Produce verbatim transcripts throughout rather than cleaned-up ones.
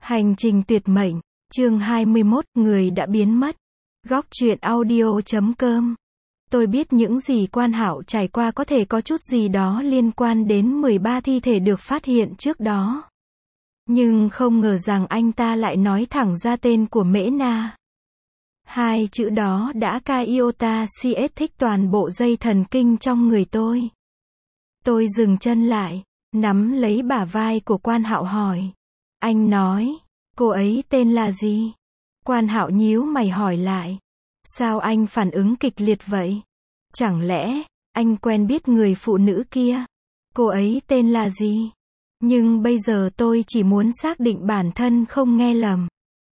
Hành trình tuyệt mệnh, chương hai mươi mốt, người đã biến mất. Góc truyện audio chấm com. Tôi biết những gì Quan Hạo trải qua có thể có chút gì đó liên quan đến mười ba thi thể được phát hiện trước đó. Nhưng không ngờ rằng anh ta lại nói thẳng ra tên của Mễ Na. Hai chữ đó đã cai iota cs thích toàn bộ dây thần kinh trong người tôi. Tôi dừng chân lại, nắm lấy bả vai của Quan Hạo hỏi. Anh nói, cô ấy tên là gì? Quan Hạo nhíu mày hỏi lại. Sao anh phản ứng kịch liệt vậy? Chẳng lẽ, anh quen biết người phụ nữ kia? Cô ấy tên là gì? Nhưng bây giờ tôi chỉ muốn xác định bản thân không nghe lầm.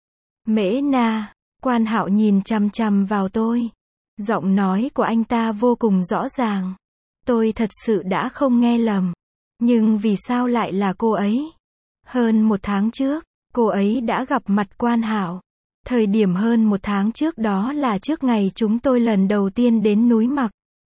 Mễ Na. Quan Hạo nhìn chằm chằm vào tôi. Giọng nói của anh ta vô cùng rõ ràng. Tôi thật sự đã không nghe lầm. Nhưng vì sao lại là cô ấy? Hơn một tháng trước, cô ấy đã gặp mặt Quan Hạo. Thời điểm hơn một tháng trước đó là trước ngày chúng tôi lần đầu tiên đến núi Mặc.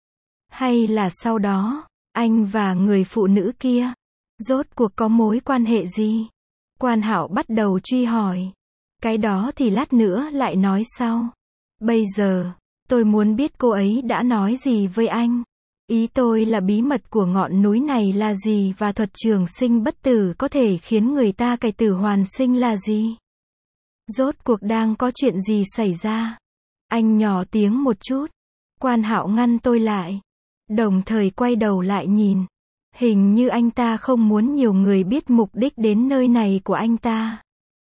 Hay là sau đó, anh và người phụ nữ kia, rốt cuộc có mối quan hệ gì? Quan Hạo bắt đầu truy hỏi. Cái đó thì lát nữa lại nói sau. Bây giờ, tôi muốn biết cô ấy đã nói gì với anh. Ý tôi là bí mật của ngọn núi này là gì và thuật trường sinh bất tử có thể khiến người ta cải tử hoàn sinh là gì? Rốt cuộc đang có chuyện gì xảy ra? Anh nhỏ tiếng một chút. Quan Hạo ngăn tôi lại. Đồng thời quay đầu lại nhìn. Hình như anh ta không muốn nhiều người biết mục đích đến nơi này của anh ta.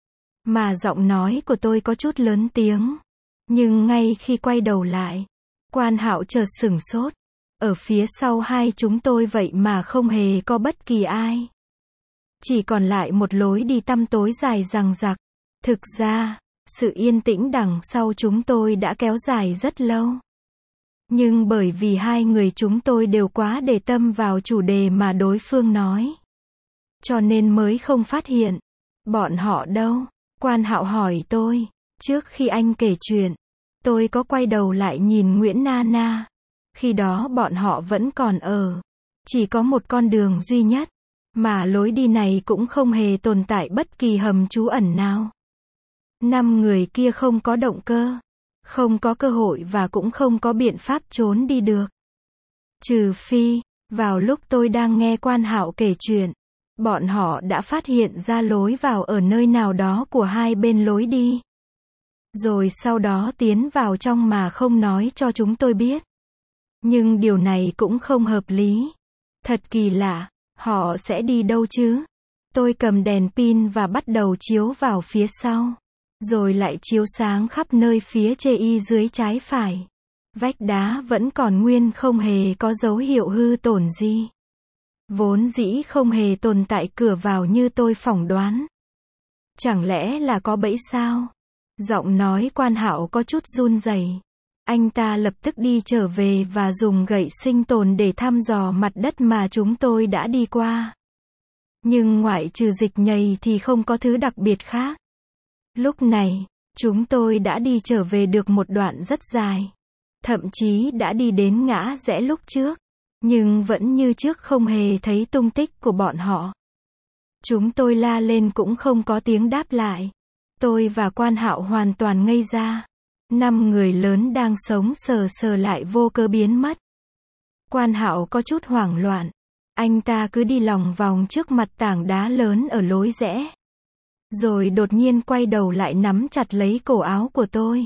Mà giọng nói của tôi có chút lớn tiếng. Nhưng ngay khi quay đầu lại, Quan Hạo chợt sửng sốt. Ở phía sau hai chúng tôi vậy mà không hề có bất kỳ ai. Chỉ còn lại một lối đi tăm tối dài dằng dặc. Thực ra, sự yên tĩnh đằng sau chúng tôi đã kéo dài rất lâu. Nhưng bởi vì hai người chúng tôi đều quá để tâm vào chủ đề mà đối phương nói, cho nên mới không phát hiện. Bọn họ đâu? Quan Hạo hỏi tôi. Trước khi anh kể chuyện, tôi có quay đầu lại nhìn Nguyễn Na Na. Khi đó bọn họ vẫn còn ở. Chỉ có một con đường duy nhất. Mà lối đi này cũng không hề tồn tại bất kỳ hầm trú ẩn nào. Năm người kia không có động cơ. Không có cơ hội và cũng không có biện pháp trốn đi được. Trừ phi, vào lúc tôi đang nghe Quan Hạo kể chuyện, bọn họ đã phát hiện ra lối vào ở nơi nào đó của hai bên lối đi. Rồi sau đó tiến vào trong mà không nói cho chúng tôi biết. Nhưng điều này cũng không hợp lý. Thật kỳ lạ, họ sẽ đi đâu chứ? Tôi cầm đèn pin và bắt đầu chiếu vào phía sau. Rồi lại chiếu sáng khắp nơi phía chê y dưới trái phải. Vách đá vẫn còn nguyên không hề có dấu hiệu hư tổn gì. Vốn dĩ không hề tồn tại cửa vào như tôi phỏng đoán. Chẳng lẽ là có bẫy sao? Giọng nói Quan Hạo có chút run rẩy. Anh ta lập tức đi trở về và dùng gậy sinh tồn để thăm dò mặt đất mà chúng tôi đã đi qua. Nhưng ngoại trừ dịch nhầy thì không có thứ đặc biệt khác. Lúc này, chúng tôi đã đi trở về được một đoạn rất dài. Thậm chí đã đi đến ngã rẽ lúc trước. Nhưng vẫn như trước không hề thấy tung tích của bọn họ. Chúng tôi la lên cũng không có tiếng đáp lại. Tôi và Quan Hạo hoàn toàn ngây ra. Năm người lớn đang sống sờ sờ lại vô cớ biến mất. Quan Hạo có chút hoảng loạn. Anh ta cứ đi lòng vòng trước mặt tảng đá lớn ở lối rẽ. Rồi đột nhiên quay đầu lại nắm chặt lấy cổ áo của tôi.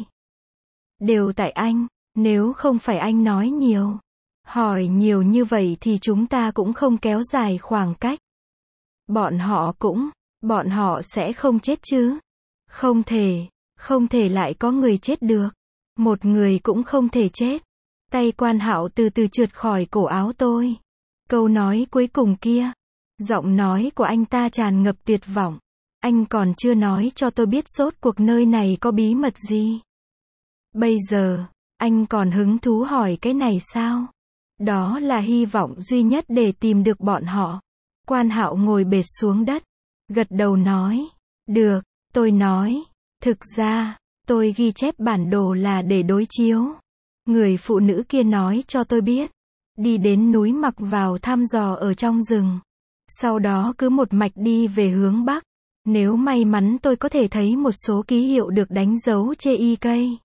Đều tại anh, nếu không phải anh nói nhiều, hỏi nhiều như vậy thì chúng ta cũng không kéo dài khoảng cách. Bọn họ cũng, bọn họ sẽ không chết chứ? Không thể, không thể lại có người chết được. Một người cũng không thể chết. Tay Quan Hạo từ từ trượt khỏi cổ áo tôi. Câu nói cuối cùng kia, giọng nói của anh ta tràn ngập tuyệt vọng. Anh còn chưa nói cho tôi biết rốt cuộc nơi này có bí mật gì. Bây giờ, anh còn hứng thú hỏi cái này sao? Đó là hy vọng duy nhất để tìm được bọn họ. Quan Hạo ngồi bệt xuống đất, gật đầu nói. Được, tôi nói. Thực ra, tôi ghi chép bản đồ là để đối chiếu. Người phụ nữ kia nói cho tôi biết. Đi đến núi Mặc vào thăm dò ở trong rừng. Sau đó cứ một mạch đi về hướng Bắc. Nếu may mắn tôi có thể thấy một số ký hiệu được đánh dấu trên y cây.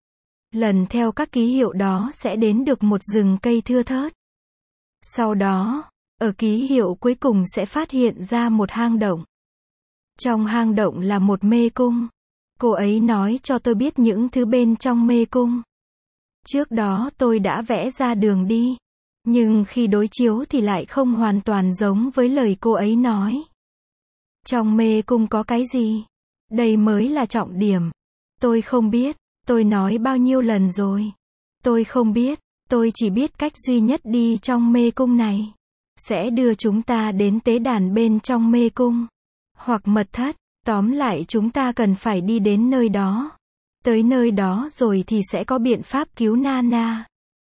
Lần theo các ký hiệu đó sẽ đến được một rừng cây thưa thớt. Sau đó, ở ký hiệu cuối cùng sẽ phát hiện ra một hang động. Trong hang động là một mê cung. Cô ấy nói cho tôi biết những thứ bên trong mê cung. Trước đó tôi đã vẽ ra đường đi. Nhưng khi đối chiếu thì lại không hoàn toàn giống với lời cô ấy nói. Trong mê cung có cái gì? Đây mới là trọng điểm. Tôi không biết. Tôi nói bao nhiêu lần rồi. Tôi không biết. Tôi chỉ biết cách duy nhất đi trong mê cung này. Sẽ đưa chúng ta đến tế đàn bên trong mê cung. Hoặc mật thất. Tóm lại chúng ta cần phải đi đến nơi đó. Tới nơi đó rồi thì sẽ có biện pháp cứu Nana.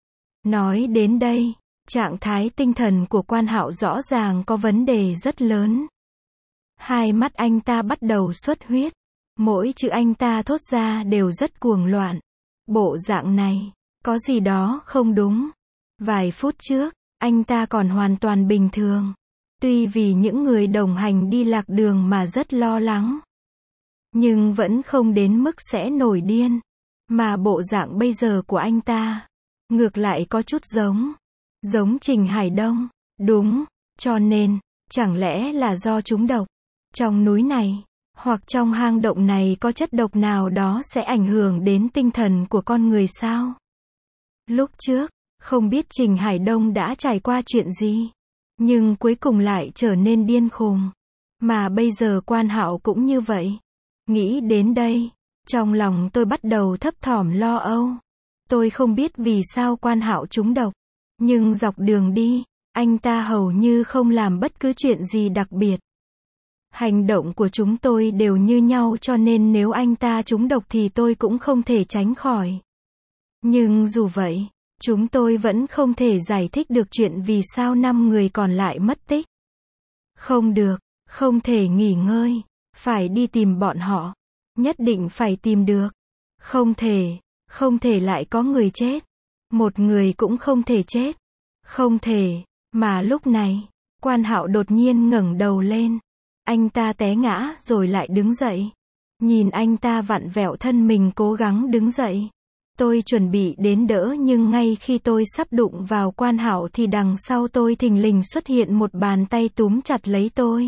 Nói đến đây, trạng thái tinh thần của Quan Hạo rõ ràng có vấn đề rất lớn. Hai mắt anh ta bắt đầu xuất huyết. Mỗi chữ anh ta thốt ra đều rất cuồng loạn. Bộ dạng này, có gì đó không đúng. Vài phút trước, anh ta còn hoàn toàn bình thường. Tuy vì những người đồng hành đi lạc đường mà rất lo lắng. Nhưng vẫn không đến mức sẽ nổi điên. Mà bộ dạng bây giờ của anh ta, ngược lại có chút giống. Giống Trình Hải Đông. Đúng, cho nên, chẳng lẽ là do trúng độc? Trong núi này, hoặc trong hang động này có chất độc nào đó sẽ ảnh hưởng đến tinh thần của con người sao? Lúc trước, không biết Trình Hải Đông đã trải qua chuyện gì. Nhưng cuối cùng lại trở nên điên khùng. Mà bây giờ Quan Hạo cũng như vậy. Nghĩ đến đây, trong lòng tôi bắt đầu thấp thỏm lo âu. Tôi không biết vì sao Quan Hạo trúng độc. Nhưng dọc đường đi, anh ta hầu như không làm bất cứ chuyện gì đặc biệt. Hành động của chúng tôi đều như nhau cho nên nếu anh ta trúng độc thì tôi cũng không thể tránh khỏi. Nhưng dù vậy, chúng tôi vẫn không thể giải thích được chuyện vì sao năm người còn lại mất tích. Không được, không thể nghỉ ngơi, phải đi tìm bọn họ. Nhất định phải tìm được. Không thể, không thể lại có người chết. Một người cũng không thể chết. Không thể, mà lúc này, Quan Hạo đột nhiên ngẩng đầu lên. Anh ta té ngã rồi lại đứng dậy. Nhìn anh ta vặn vẹo thân mình cố gắng đứng dậy. Tôi chuẩn bị đến đỡ nhưng ngay khi tôi sắp đụng vào Quan Hạo thì đằng sau tôi thình lình xuất hiện một bàn tay túm chặt lấy tôi.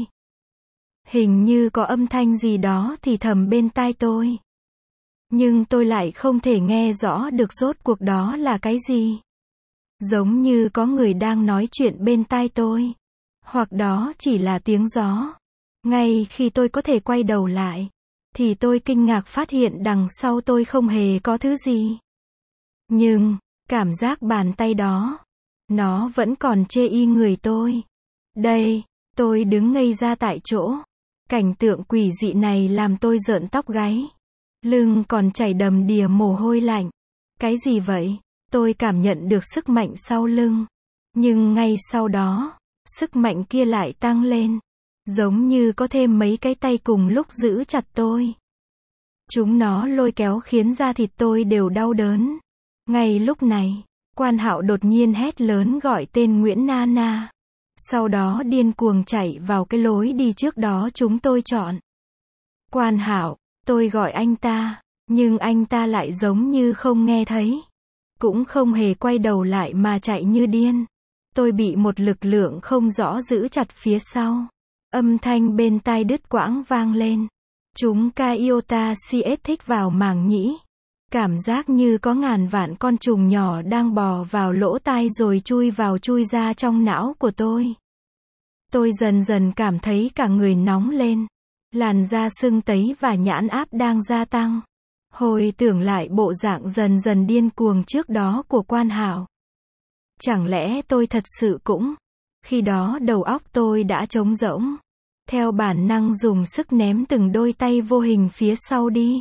Hình như có âm thanh gì đó thì thầm bên tai tôi. Nhưng tôi lại không thể nghe rõ được rốt cuộc đó là cái gì. Giống như có người đang nói chuyện bên tai tôi. Hoặc đó chỉ là tiếng gió. Ngay khi tôi có thể quay đầu lại, thì tôi kinh ngạc phát hiện đằng sau tôi không hề có thứ gì. Nhưng, cảm giác bàn tay đó, nó vẫn còn chê y người tôi. Đây, tôi đứng ngây ra tại chỗ. Cảnh tượng quỷ dị này làm tôi rợn tóc gáy. Lưng còn chảy đầm đìa mồ hôi lạnh. Cái gì vậy? Tôi cảm nhận được sức mạnh sau lưng. Nhưng ngay sau đó, sức mạnh kia lại tăng lên. Giống như có thêm mấy cái tay cùng lúc giữ chặt tôi. Chúng nó lôi kéo khiến da thịt tôi đều đau đớn. Ngay lúc này, Quan Hạo đột nhiên hét lớn gọi tên Nguyễn Nana. Sau đó điên cuồng chạy vào cái lối đi trước đó chúng tôi chọn. Quan Hạo, tôi gọi anh ta, nhưng anh ta lại giống như không nghe thấy. Cũng không hề quay đầu lại mà chạy như điên. Tôi bị một lực lượng không rõ giữ chặt phía sau. Âm thanh bên tai đứt quãng vang lên. Chúng Iota Cs thích vào màng nhĩ. Cảm giác như có ngàn vạn con trùng nhỏ đang bò vào lỗ tai rồi chui vào chui ra trong não của tôi. Tôi dần dần cảm thấy cả người nóng lên. Làn da sưng tấy và nhãn áp đang gia tăng. Hồi tưởng lại bộ dạng dần dần điên cuồng trước đó của Quan Hạo. Chẳng lẽ tôi thật sự cũng... Khi đó đầu óc tôi đã trống rỗng. Theo bản năng dùng sức ném từng đôi tay vô hình phía sau đi.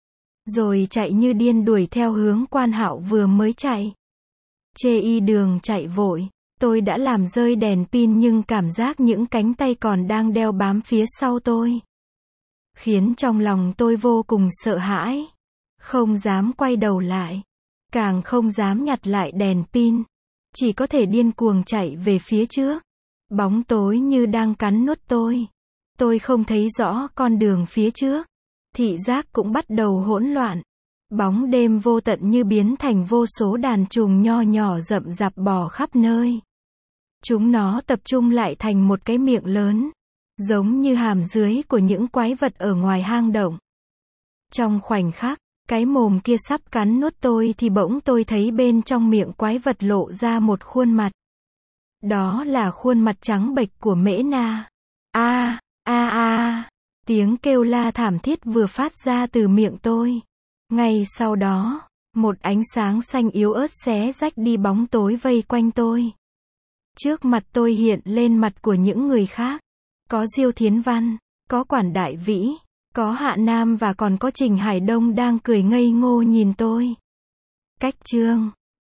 Rồi chạy như điên đuổi theo hướng Quan Hạo vừa mới chạy. Chê y đường chạy vội. Tôi đã làm rơi đèn pin nhưng cảm giác những cánh tay còn đang đeo bám phía sau tôi. Khiến trong lòng tôi vô cùng sợ hãi. Không dám quay đầu lại. Càng không dám nhặt lại đèn pin. Chỉ có thể điên cuồng chạy về phía trước. Bóng tối như đang cắn nuốt tôi. Tôi không thấy rõ con đường phía trước. Thị giác cũng bắt đầu hỗn loạn. Bóng đêm vô tận như biến thành vô số đàn trùng nho nhỏ rậm rạp bò khắp nơi. Chúng nó tập trung lại thành một cái miệng lớn, giống như hàm dưới của những quái vật ở ngoài hang động. Trong khoảnh khắc, cái mồm kia sắp cắn nuốt tôi thì bỗng tôi thấy bên trong miệng quái vật lộ ra một khuôn mặt. Đó là khuôn mặt trắng bệch của Mễ Na. A, a a, tiếng kêu la thảm thiết vừa phát ra từ miệng tôi. Ngay sau đó, một ánh sáng xanh yếu ớt xé rách đi bóng tối vây quanh tôi. Trước mặt tôi hiện lên mặt của những người khác. Có Diêu Thiến Văn, có Quản Đại Vĩ, có Hạ Nam và còn có Trình Hải Đông đang cười ngây ngô nhìn tôi. Cách chương